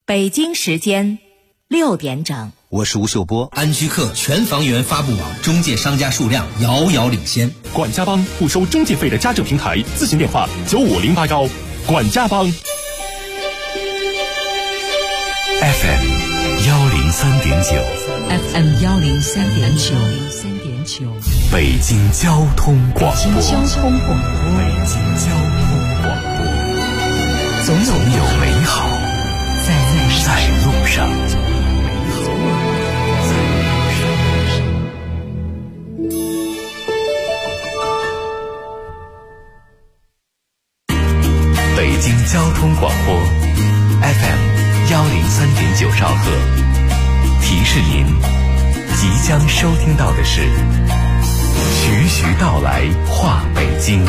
北京时间6点整。 我是吴秀波。 安居客全房源发布网中介商家数量遥遥领先。 管家帮不收中介费的家政平台，咨询电话95081。管家帮。 FM 103.9 FM 103.9 北京交通广播。 北京交通广播。 总有美好在路上。北京交通广播 FM 103.9兆赫，提示您即将收听到的是徐徐道来话北京。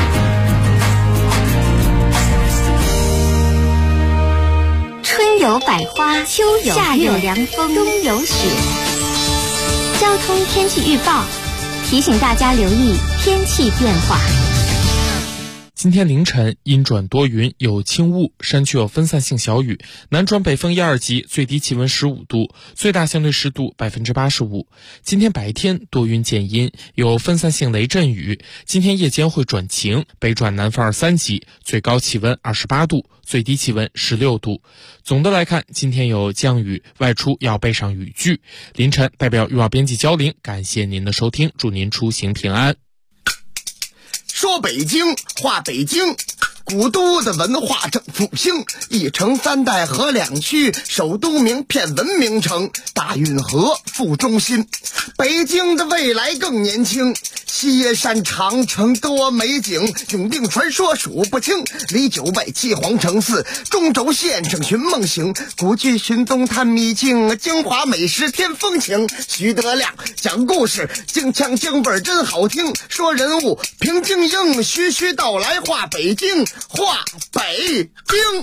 春有百花，秋有夏有凉风，冬有雪。交通天气预报提醒大家留意天气变化。 今天凌晨阴转多云，有轻雾，山区有分散性小雨，南转北风1、2级，最低气温15度，最大相对湿度85%。今天白天多云见阴，有分散性雷阵雨，今天夜间会转晴，北转南风2、3级，最高气温28度，最低气温16度。总的来看，今天有降雨，外出要备上雨具。凌晨代表预报编辑焦玲，感谢您的收听，祝您出行平安。 说北京话北京，古都的文化正复兴，一城3代合2区，首都名片文明城，大运河副中心。北京的未来更年轻，西山长城多美景，永定传说数不清，离9外7皇城4，中轴线上寻梦行，古剧寻踪探秘境，京华美食添风情。徐德亮讲故事，京腔京味真好听，说人物平静应，徐徐道来话北京，话北京。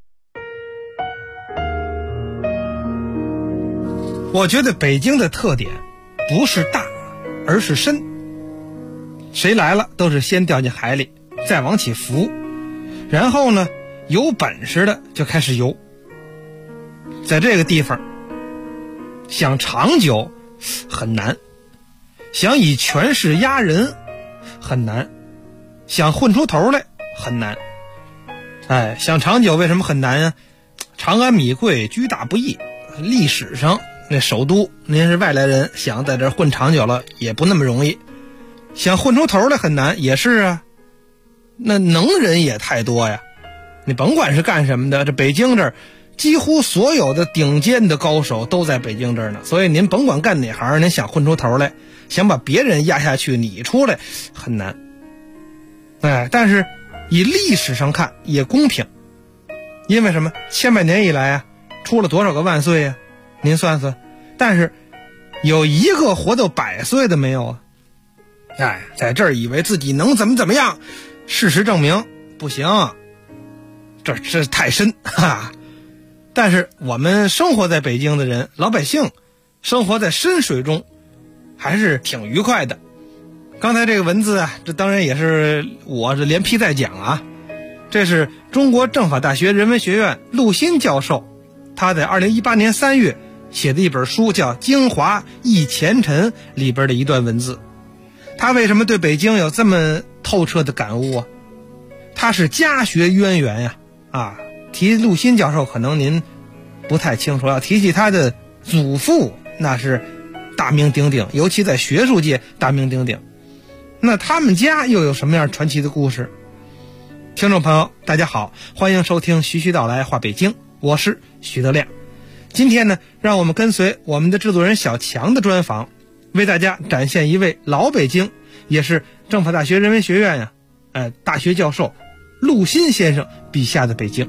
我觉得北京的特点不是大，而是深。谁来了都是先掉进海里，再往起浮，然后呢，有本事的就开始游。在这个地方，想长久很难，想以权势压人很难，想混出头来很难。想长久为什么很难呀？长安米贵，居大不易。历史上那首都，您是外来人，想在这混长久了也不那么容易。想混出头来很难，也是啊。那能人也太多呀，你甭管是干什么的，这北京这儿几乎所有的顶尖的高手都在北京这儿呢。所以您甭管干哪行，您想混出头来，想把别人压下去，你出来很难。但是以历史上看也公平，因为什么？千百年以来啊，出了多少个万岁呀？您算算。但是有一个活到100岁的没有啊？在这儿以为自己能怎么样，事实证明不行，这太深哈。但是我们生活在北京的人，老百姓生活在深水中，还是挺愉快的。刚才这个文字啊，这当然也是我是连批再讲啊。这是中国政法大学人文学院陆欣教授，他在2018年3月写的一本书叫《京华忆前尘》里边的一段文字。他为什么对北京有这么透彻的感悟啊？他是家学渊源呀。提陆欣教授可能您不太清楚，要提起他的祖父，那是大名鼎鼎，尤其在学术界大名鼎鼎。那他们家又有什么样传奇的故事？听众朋友大家好，欢迎收听徐徐道来话北京，我是徐德亮。今天呢，让我们跟随我们的制作人小强的专访，为大家展现一位老北京，也是政法大学人文学院大学教授陆欣先生笔下的北京。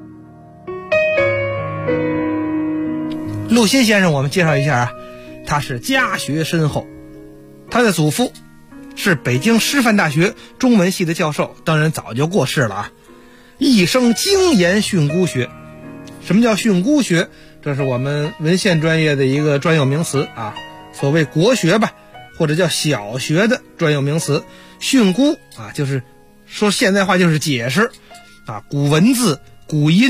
陆欣先生我们介绍一下啊，他是家学深厚，他的祖父是北京师范大学中文系的教授，当然早就过世了啊。一生精研训诂学。什么叫训诂学？这是我们文献专业的一个专有名词啊，所谓国学吧，或者叫小学的专有名词。训诂就是说现代话就是解释古文字、古音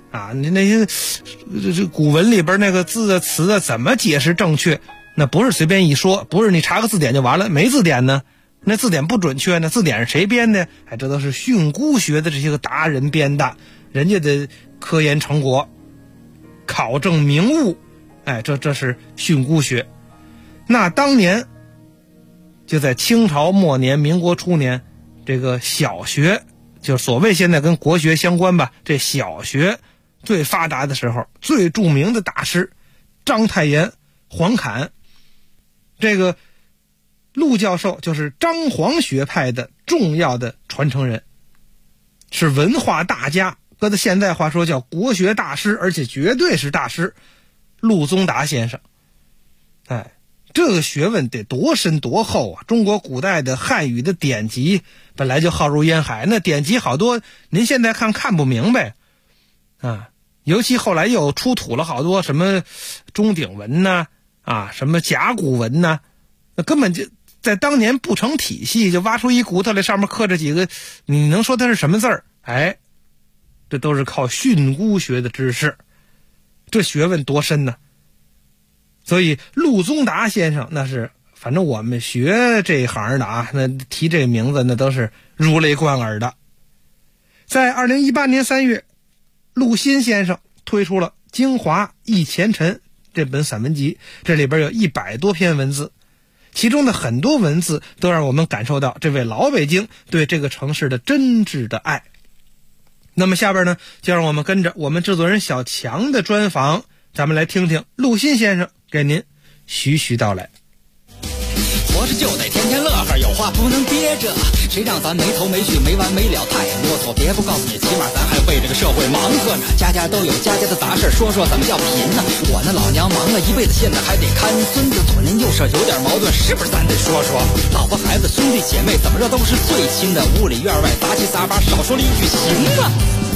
啊，你那些这古文里边那个字的词的怎么解释正确？那不是随便一说，不是你查个字典就完了，没字典呢，那字典不准确呢，字典是谁编的？哎，这都是训诂学的这些个达人编的，人家的科研成果，考证名物，哎，这是训诂学。那当年就在清朝末年、民国初年，这个小学，就所谓现在跟国学相关吧，这小学最发达的时候，最著名的大师章太炎、黄侃，这个陆教授就是张黄学派的重要的传承人，是文化大家，搁在现在话说叫国学大师，而且绝对是大师，陆宗达先生。哎，这个学问得多深多厚啊！中国古代的汉语的典籍本来就浩如烟海，那典籍好多您现在看不明白啊，尤其后来又出土了好多什么钟鼎文呐，啊，什么甲骨文呐，那根本就在当年不成体系，就挖出一骨头来，上面刻着几个，你能说它是什么字儿？哎，这都是靠训诂学的知识，这学问多深呢？所以陆宗达先生那是，反正我们学这一行的啊，那提这名字那都是如雷贯耳的。在2018年3月，陆心先生推出了《京华忆前尘》这本散文集，这里边有100多篇文字，其中的很多文字都让我们感受到这位老北京对这个城市的真挚的爱。那么下边呢，就让我们跟着我们制作人小强的专访，咱们来听听陆心先生给您徐徐道来。 活着就得天天乐呵，有话不能憋着，谁让咱没头没绪没完没了太啰嗦，别不告诉你，起码咱还为这个社会忙活呢，家家都有家家的杂事，说说怎么叫贫呢？我那老娘忙了一辈子，现在还得看孙子，左邻右舍有点矛盾，是不是咱得说说？老婆孩子兄弟姐妹怎么着都是最亲的，屋里院外杂七杂八，少说了一句行吗？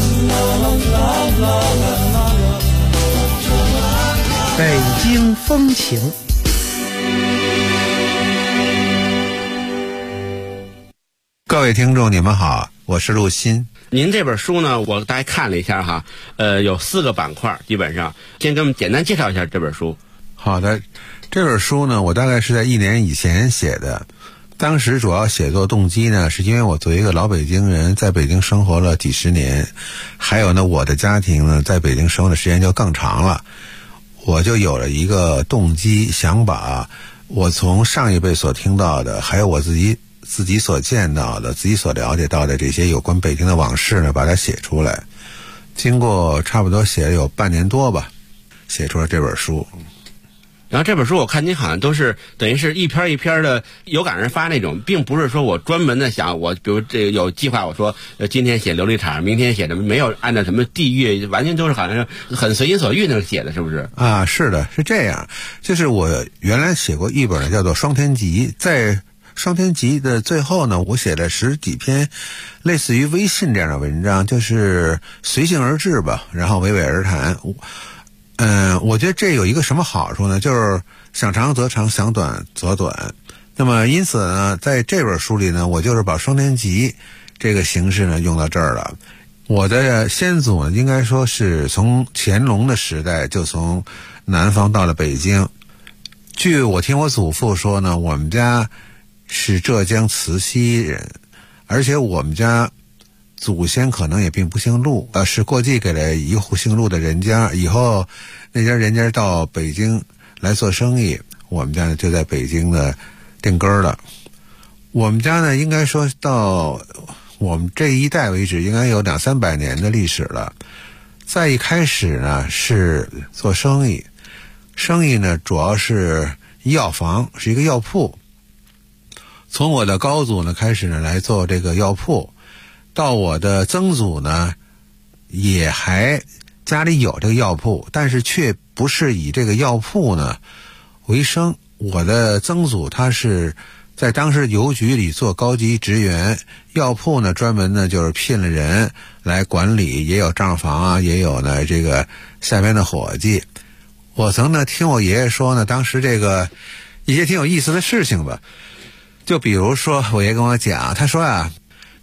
北京风情。 各位听众你们好，我是陆心。 您这本书呢，我大概看了一下哈，有4个板块，基本上先给我们简单介绍一下这本书。 好的，这本书呢，我大概是在1年以前写的。当时主要写作动机呢，是因为我作为一个老北京人，在北京生活了几十年，还有呢，我的家庭呢，在北京生活的时间就更长了，我就有了一个动机，想把我从上一辈所听到的，还有我自己所见到的，自己所了解到的这些有关北京的往事呢，把它写出来。经过差不多写了有半年多吧，写出了这本书。 然后这本书我看您好像都是等于是一篇一篇的有感而发那种，并不是说我专门的想我比如这个有计划，我说今天写琉璃厂，明天写什么，没有按照什么地域，完全都是好像是很随心所欲那写的，是不是？ 啊，是的，是这样。就是我原来写过一本呢，叫做《双天集》，在双天集的最后呢，我写了10几篇类似于微信这样的文章，就是随性而至吧，然后娓娓而谈。我觉得这有一个什么好处呢，就是想长则长，想短则短。那么因此呢，在这本书里呢，我就是把双天集这个形式呢用到这儿了。我的先祖呢，应该说是从乾隆的时代就从南方到了北京。据我听我祖父说呢，我们家是浙江慈溪人，而且我们家祖先可能也并不姓陆，是过继给了一户姓陆的人家，以后那家人家到北京来做生意，我们家呢就在北京呢定根了。我们家呢应该说到我们这一代为止，应该有200-300年的历史了。在一开始呢是做生意，生意呢主要是药房，是一个药铺。从我的高祖呢开始呢来做这个药铺，到我的曾祖呢也还家里有这个药铺，但是却不是以这个药铺呢为生。我的曾祖他是在当时邮局里做高级职员，药铺呢专门呢就是聘了人来管理，也有账房啊，也有呢这个下边的伙计。我曾呢听我爷爷说呢，当时这个一些挺有意思的事情吧，就比如说我爷跟我讲，他说啊，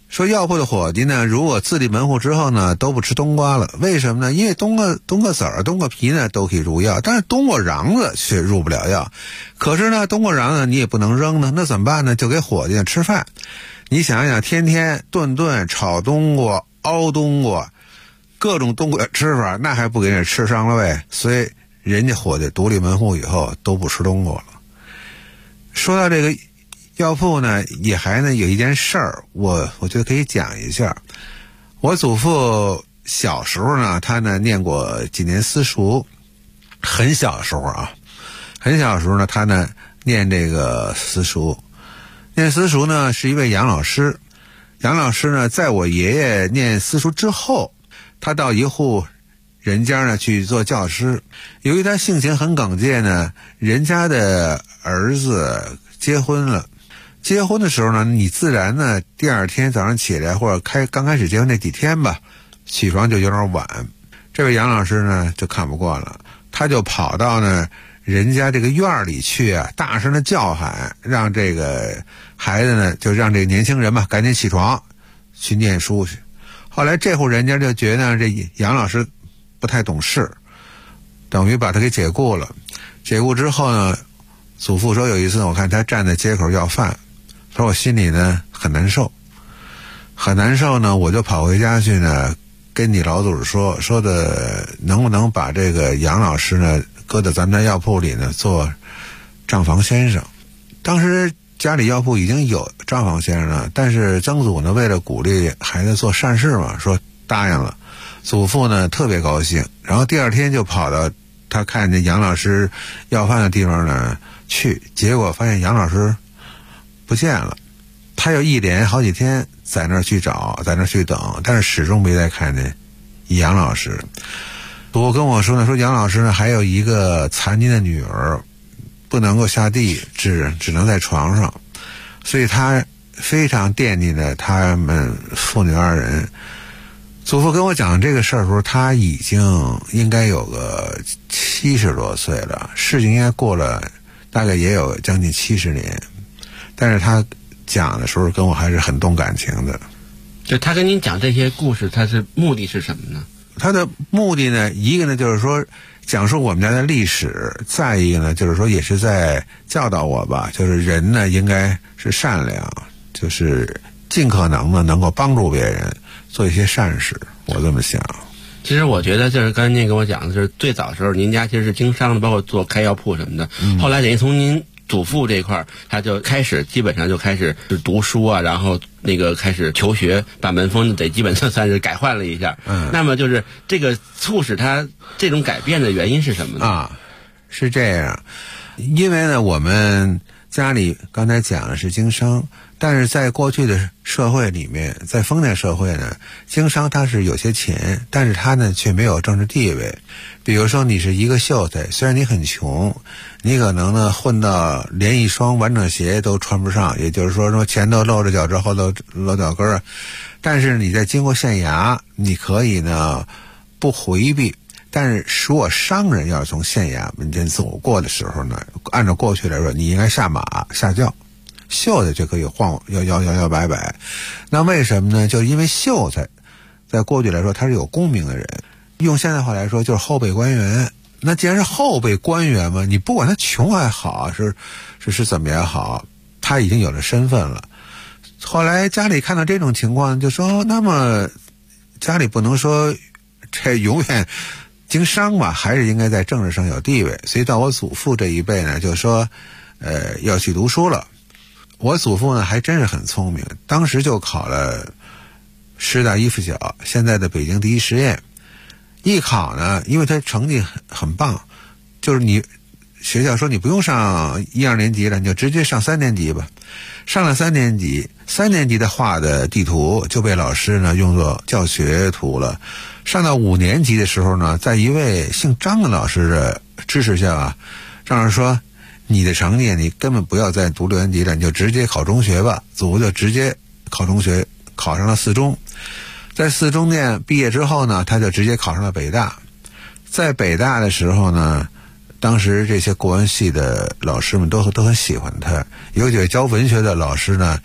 说药铺的伙计呢，如果自立门户之后呢，都不吃冬瓜了。为什么呢？因为冬瓜籽儿、冬瓜皮呢都可以入药，但是冬瓜瓤子却入不了药。可是呢，冬瓜瓤子你也不能扔呢，那怎么办呢？就给伙计吃饭。你想想，天天顿炒冬瓜、熬冬瓜，各种冬瓜吃法，那还不给人吃伤了胃？所以人家伙计独立门户以后都不吃冬瓜了。说到这个药铺呢，也还呢有一件事儿，我觉得可以讲一下。我祖父小时候呢，他呢念过几年私塾，很小的时候呢，他呢念这个私塾。念私塾呢是一位杨老师，杨老师呢在我爷爷念私塾之后，他到一户人家呢去做教师。由于他性情很耿介呢，人家的儿子结婚了。结婚的时候呢，你自然呢第二天早上起来，或者刚开始结婚那几天吧，起床就有点晚。这位杨老师呢就看不惯了，他就跑到呢人家这个院里去啊，大声的叫喊，让这个孩子呢，就让这个年轻人嘛赶紧起床去念书去。后来这户人家就觉得这杨老师不太懂事，等于把他给解雇了。解雇之后呢，祖父说有一次我看他站在街口要饭，说我心里呢很难受呢，我就跑回家去呢，跟你老祖说的能不能把这个杨老师呢搁到咱们家药铺里呢做账房先生。当时家里药铺已经有账房先生了，但是曾祖呢为了鼓励孩子做善事嘛，说答应了。祖父呢特别高兴，然后第二天就跑到他看见杨老师要饭的地方呢去，结果发现杨老师不见了。他又一连好几天在那儿去找，在那儿去等，但是始终没再看见杨老师。我跟我说呢，说杨老师呢还有一个残疾的女儿，不能够下地，只能在床上，所以他非常惦记着他们父女二人。祖父跟我讲这个事儿的时候，他已经应该有个70多岁了，事情应该过了大概也有将近70年，但是他讲的时候跟我还是很动感情的。 就他跟您讲这些故事，他是目的是什么呢？ 他的目的呢，一个呢就是说讲述我们家的历史，再一个呢就是说也是在教导我吧，就是人呢应该是善良，就是尽可能的能够帮助别人，做一些善事，我这么想。 其实我觉得就是刚才您跟我讲的是最早的时候您家其实是经商的，包括做开药铺什么的，后来等于从您祖父这块他就开始基本上就开始读书啊，然后那个开始求学，把门风得基本上算是改换了一下。那么就是这个促使他这种改变的原因是什么呢？ 是这样，因为呢我们家里刚才讲的是经商，但是在过去的社会里面，在封建社会呢，经商它是有些钱，但是它呢却没有政治地位。比如说你是一个秀才，虽然你很穷，你可能呢混到连一双完整鞋都穿不上，也就是说前头露着脚趾，后头露脚跟儿，但是你在经过县衙，你可以呢不回避。但是如果商人要是从县衙门前走过的时候呢，按照过去来说，你应该下马下轿，秀才就可以摇摆摆。那为什么呢？就因为秀才在过去来说他是有功名的人，用现代话来说就是后辈官员。那既然是后辈官员嘛，你不管他穷还好，是怎么也好，他已经有了身份了。后来家里看到这种情况，就说那么家里不能说这永远经商嘛，还是应该在政治上有地位。所以到我祖父这一辈呢，就说要去读书了。我祖父呢还真是很聪明，当时就考了师大一附小，现在的北京第一实验。一考呢，因为他成绩很棒，就是你学校说你不用上1、2年级了，你就直接上3年级吧。上了3年级，3年级的画的地图就被老师呢用作教学图了。上到5年级的时候呢，在一位姓张的老师的支持下啊，张老师说你的成绩你根本不要再读6年级了，你就直接考中学吧。祖父就直接考中学，考上了4中。在4中念毕业之后呢，他就直接考上了北大。在北大的时候呢，当时这些国文系的老师们都很喜欢他，有几位教文学的老师呢，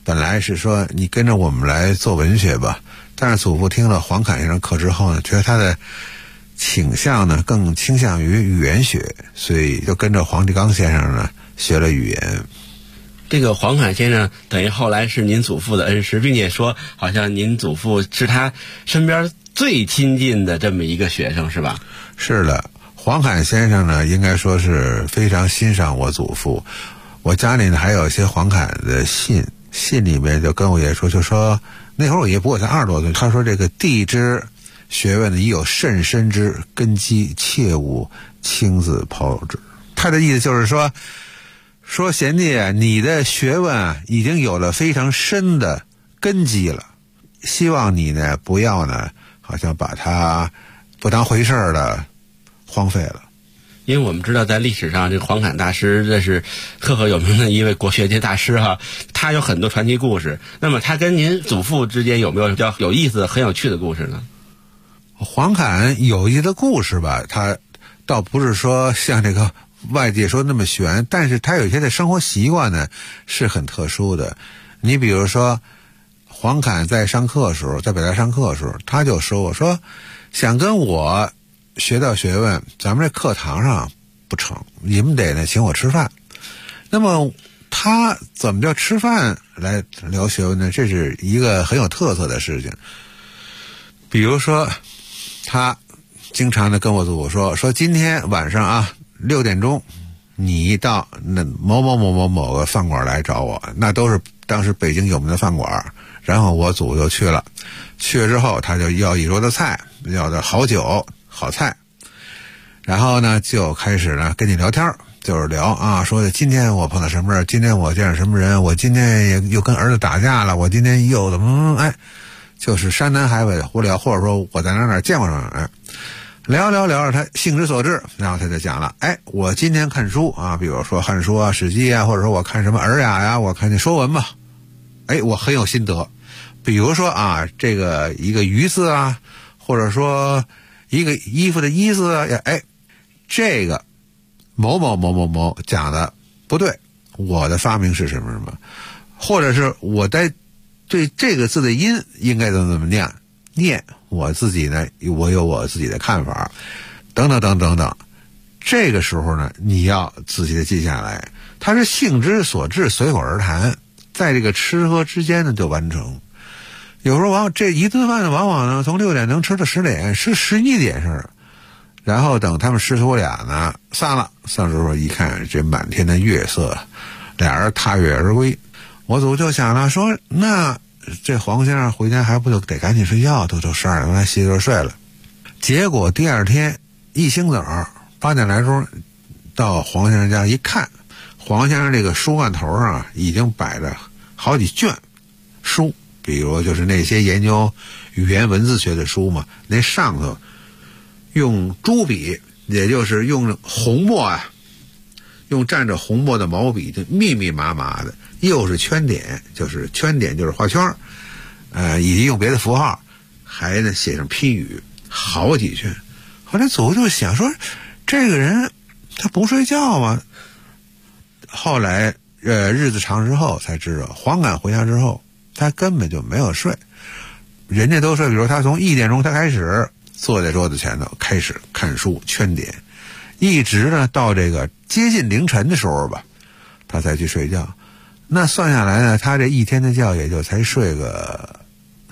本来是说你跟着我们来做文学吧，但是祖父听了黄侃先生课之后呢，觉得他的倾向呢更倾向于语言学，所以就跟着黄继刚先生呢学了语言。 这个黄侃先生等于后来是您祖父的恩师，并且说好像您祖父是他身边最亲近的这么一个学生，是吧？ 是的，黄侃先生呢应该说是非常欣赏我祖父。我家里呢还有一些黄侃的信里面就跟我爷说，就说那会儿我爷不过才20多岁，他说这个地之学问呢已有甚深之根基，切勿轻自抛之。他的意思就是说贤弟，你的学问已经有了非常深的根基了，希望你呢不要呢好像把它不当回事的荒废了。 因为我们知道在历史上这个黄侃大师这是赫赫有名的一位国学界大师哈，他有很多传奇故事。那么他跟您祖父之间有没有比较有意思很有趣的故事呢？ 黄侃有意思的故事吧，他倒不是说像这个外界说那么玄，但是他有一些的生活习惯呢是很特殊的。你比如说黄侃在上课的时候，在北大上课的时候，他就说我说想跟我学到学问，咱们这课堂上不成，你们得呢请我吃饭。那么他怎么叫吃饭来聊学问呢？这是一个很有特色的事情。比如说他经常的跟我祖父说今天晚上啊6点钟你到那某个饭馆来找我，那都是当时北京有名的饭馆。然后我祖就去了之后他就要一桌的菜，要的好酒好菜，然后呢就开始呢跟你聊天，就是聊啊，说今天我碰到什么事，今天我见着什么人，我今天又跟儿子打架了，我今天又怎么就是山南海北胡聊，或者说我在哪见过什么聊着他兴之所至，然后他就讲了我今天看书啊，比如说汉书啊史记啊，或者说我看什么尔雅呀，我看见说文吧，我很有心得。比如说啊，这个一个鱼字啊，或者说一个衣服的衣字啊，这个某讲的不对，我的发明是什么什么，或者是我在对这个字的音应该怎么念，我自己呢我有我自己的看法，等等。这个时候呢你要仔细的记下来，它是兴之所至，随口而谈，在这个吃喝之间呢就完成。有时候这一顿饭呢往往呢从6点能吃到10点，是11点事。然后等他们师徒俩呢散了时候一看这满天的月色，俩人踏月而归。我祖就想了说，那这黄先生回家还不就得赶紧睡觉，都12点来洗个睡了。结果第二天一清早8点来钟到黄先生家一看，黄先生这个书案头上已经摆着好几卷书，比如就是那些研究语言文字学的书嘛，那上头用朱笔，也就是用红墨啊，用蘸着红墨的毛笔，就密密麻麻的，又是圈点，就是画圈，以及用别的符号，还呢写上批语好几卷。后来祖就想说，这个人他不睡觉吗？后来日子长之后才知道，黄侃回家之后他根本就没有睡，人家都说，比如他从1点钟他开始坐在桌子前头开始看书圈点，一直呢到这个接近凌晨的时候吧，他才去睡觉。那算下来呢，他这一天的觉也就才睡个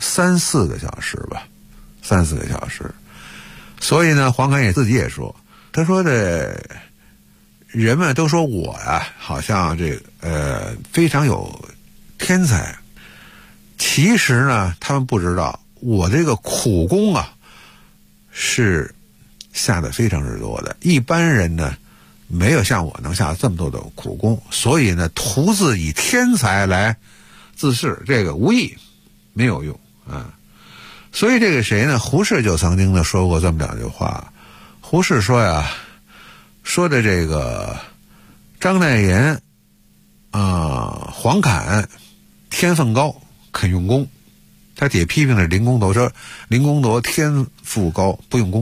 3-4个小时吧，3-4个小时。所以呢，黄侃自己也说，他说的人们都说我呀好像这个非常有天才，其实呢他们不知道我这个苦功啊是下的非常之多的，一般人呢没有像我能下这么多的苦功，所以呢徒自以天才来自恃，这个无益，没有用啊。所以这个谁呢，胡适就曾经呢说过这么2句话。胡适说呀，说的这个张岱岩黄侃天分高，肯用功。他也批评了林公铎，说林公铎天赋高不用功。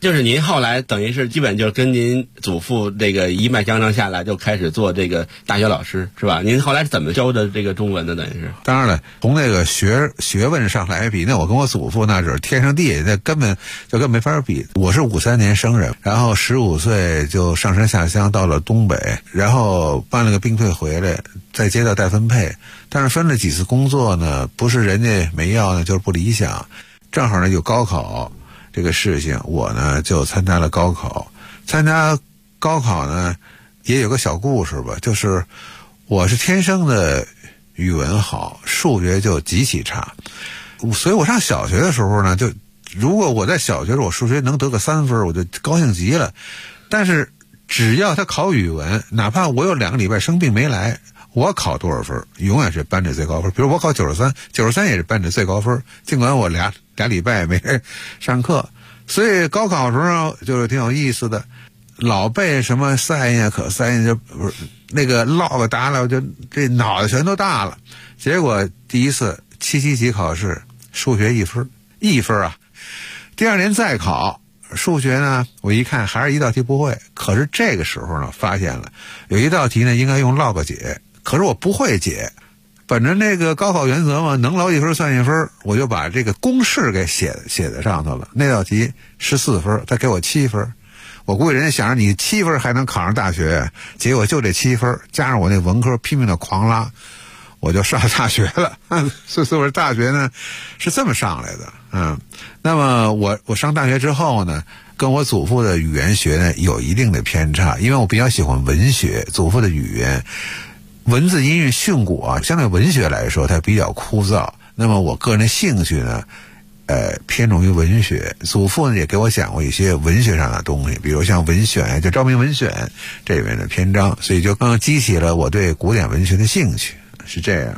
就是您后来等于是基本就跟您祖父这个一脉相承下来，就开始做这个大学老师是吧？您后来是怎么教的这个中文的？等于是当然了，从那个学问上来比，那我跟我祖父那是天上地下，那根本没法比。我是53年生人，然后15岁就上山下乡到了东北，然后办了个兵退回来，在街道带分配，但是分了几次工作呢，不是人家没要呢，就是不理想。正好呢有高考这个事情，我呢就参加了高考。参加高考呢也有个小故事吧，就是我是天生的语文好，数学就极其差，所以我上小学的时候呢，就如果我在小学我数学能得个3分，我就高兴极了。但是只要他考语文，哪怕我有2个礼拜生病没来，我考多少分永远是班里最高分。比如我考93也是班里最高分，尽管我俩礼拜没人上课。所以高考的时候就是挺有意思的，老背什么赛呀可赛呀，就不是那个落个答了，就这脑袋全都大了。结果第一次7级考试数学1分啊，第2年再考数学呢，我一看还是一道题不会。可是这个时候呢，发现了有一道题呢应该用 log 解，可是我不会解。本着那个高考原则嘛，能捞1分算1分，我就把这个公式给写在上头了。那道题14分，他给我7分。我估计人家想着你7分还能考上大学，结果就这7分，加上我那文科拼命的狂拉，我就上大学了。所以我大学呢是这么上来的。那么我上大学之后呢，跟我祖父的语言学呢有一定的偏差，因为我比较喜欢文学，祖父的语言文字音韵训诂啊，相对文学来说它比较枯燥。那么我个人的兴趣呢偏重于文学。祖父呢也给我讲过一些文学上的东西，比如像文选，就《昭明文选》这里面的篇章，所以就更激起了我对古典文学的兴趣，是这样。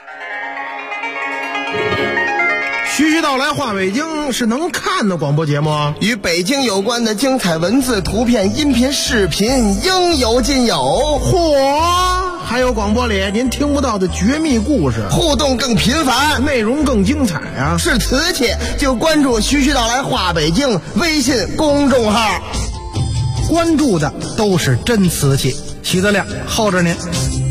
徐徐道来话北京是能看的广播节目， 与北京有关的精彩文字、图片、音频、视频应有尽有。 嚯！还有广播里您听不到的绝密故事， 互动更频繁， 内容更精彩啊！ 是瓷器就关注徐徐道来话北京微信公众号， 关注的都是真瓷器。徐德亮候着您。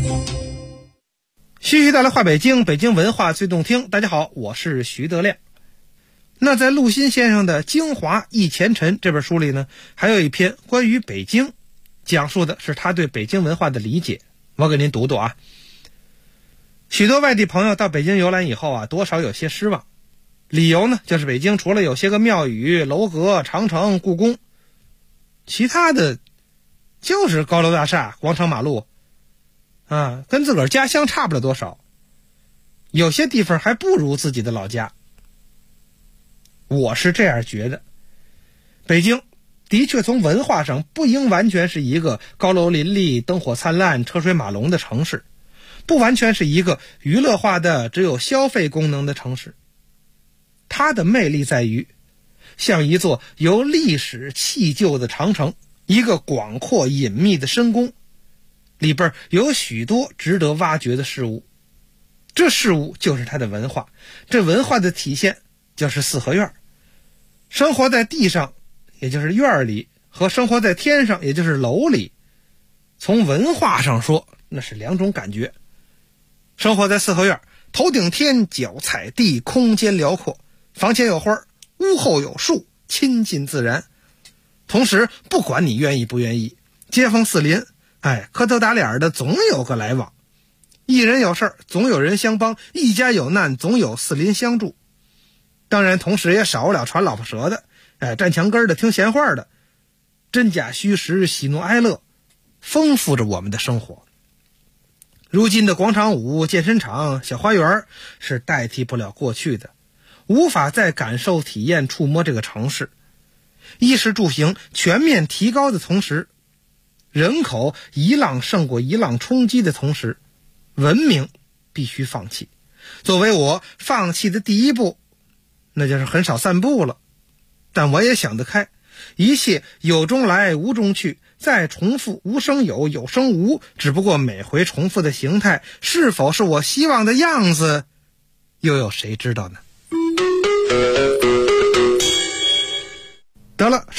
徐徐道来话北京，北京文化最动听。大家好，我是徐德亮。那在陆心先生的《京华忆前尘》这本书里呢，还有一篇关于北京，讲述的是他对北京文化的理解。我给您读读啊。许多外地朋友到北京游览以后啊，多少有些失望。理由呢，就是北京除了有些个庙宇、楼阁、长城、故宫，其他的就是高楼大厦、广场马路啊，跟自个儿家乡差不了多少，有些地方还不如自己的老家。我是这样觉得，北京的确从文化上不应完全是一个高楼林立、灯火灿烂、车水马龙的城市，不完全是一个娱乐化的只有消费功能的城市。它的魅力在于像一座由历史砌就的长城，一个广阔隐秘的深宫，里边有许多值得挖掘的事物。这事物就是它的文化，这文化的体现就是四合院。生活在地上也就是院里，和生活在天上也就是楼里，从文化上说那是两种感觉。生活在四合院，头顶天，脚踩地，空间辽阔，房前有花，屋后有树，亲近自然。同时不管你愿意不愿意，街坊四邻磕头打脸的总有个来往，一人有事总有人相帮，一家有难总有四邻相助。当然同时也少不了传老婆舌的，站墙根的，听闲话的，真假虚实，喜怒哀乐，丰富着我们的生活。如今的广场舞、健身场、小花园是代替不了过去的，无法再感受、体验、触摸这个城市。衣食住行全面提高的同时，人口一浪胜过一浪冲击的同时，文明必须放弃。作为我放弃的第一步，那就是很少散步了。但我也想得开，一切有中来无中去，再重复无生有，有生无，只不过每回重复的形态是否是我希望的样子，又有谁知道呢？得了，说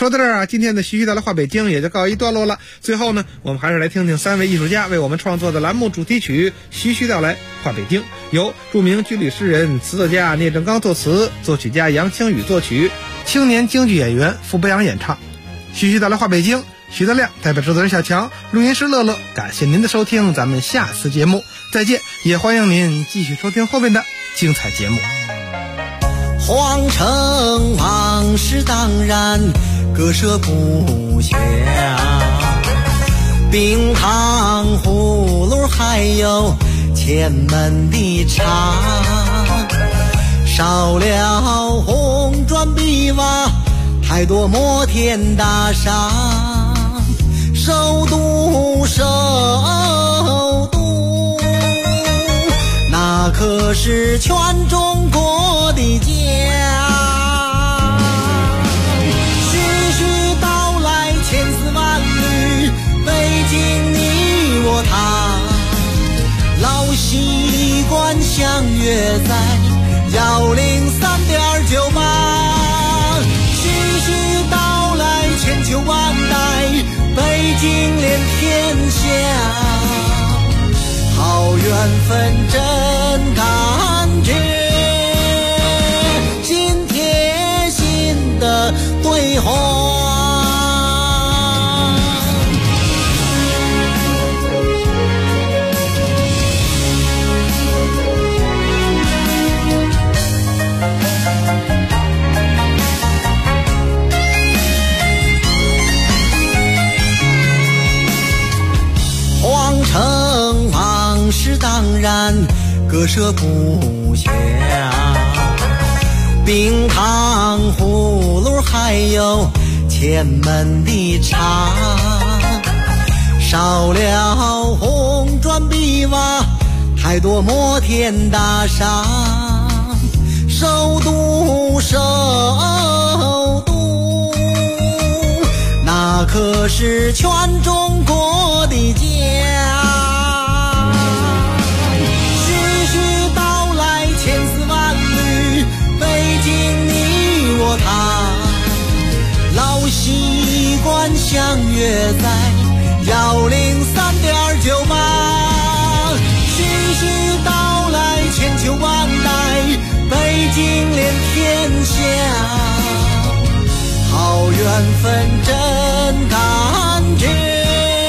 说到这儿啊，今天的徐徐带来话北京也就告一段落了。最后呢，我们还是来听听3位艺术家为我们创作的栏目主题曲《徐徐带来话北京》，由著名军旅诗人、词作家聂正刚作词，作曲家杨清宇作曲，青年京剧演员傅博洋演唱。徐徐带来话北京，徐德亮代表制作人小强，录音师乐乐，感谢您的收听，咱们下次节目再见，也欢迎您继续收听后面的精彩节目。 皇城往事当然各舍不下，冰糖葫芦还有前门的茶，少了红砖碧瓦，太多摩天大厦，首都首都，那可是全中国的家。徐徐道来千丝万缕，北京你我他，老习惯相约在103.98。徐徐道来千秋万代，北京连天下，好缘分真感觉，心贴心的对话。皇城往事当然各舍不下，冰糖葫芦还有前门的茶，少了红砖碧瓦，太多摩天大厦，首都首都，那可是全中国的家。徐徐道来千丝万缕，北京你我他，老习惯相约在103.98。徐徐道来千秋万代，北京连天下，好缘分真感觉，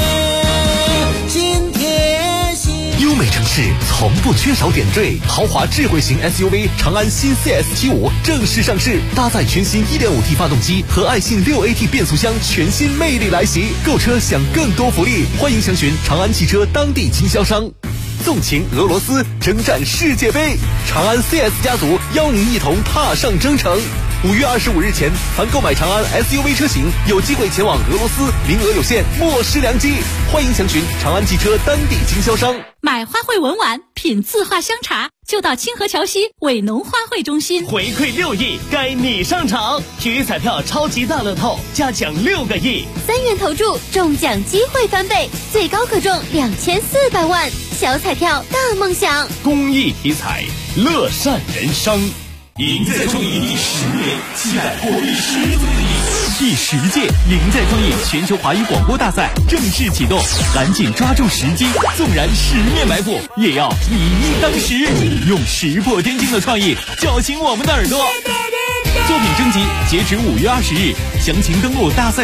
心贴心。 优美城市从不缺少点缀，豪华智慧型 SUV 长安新 CS75 正式上市，搭载全新 1.5T 发动机和爱信 6AT 变速箱，全新魅力来袭。购车享更多福利，欢迎详询长安汽车当地经销商。纵情俄罗斯，征战世界杯，长安 CS 家族邀您一同踏上征程。5月25日前，凡购买长安 SUV 车型，有机会前往俄罗斯，名额有限，莫失良机。欢迎详询长安汽车当地经销商。 买花卉文玩，品字画香茶，就到清河桥西伟农花卉中心。 回馈6亿，该你上场！体育彩票超级大乐透，加奖6个亿 ，3元投注，中奖机会翻倍，最高可中2400万。小彩票大梦想， 公益体彩，乐善人生。赢在创意第10年，期待获利10足的你。第10届赢在创意全球华语广播大赛正式启动，赶紧抓住时机，纵然10面埋伏，也要以一当十，用石破天惊的创意叫醒我们的耳朵。作品征集截止5月20日，详情登录大赛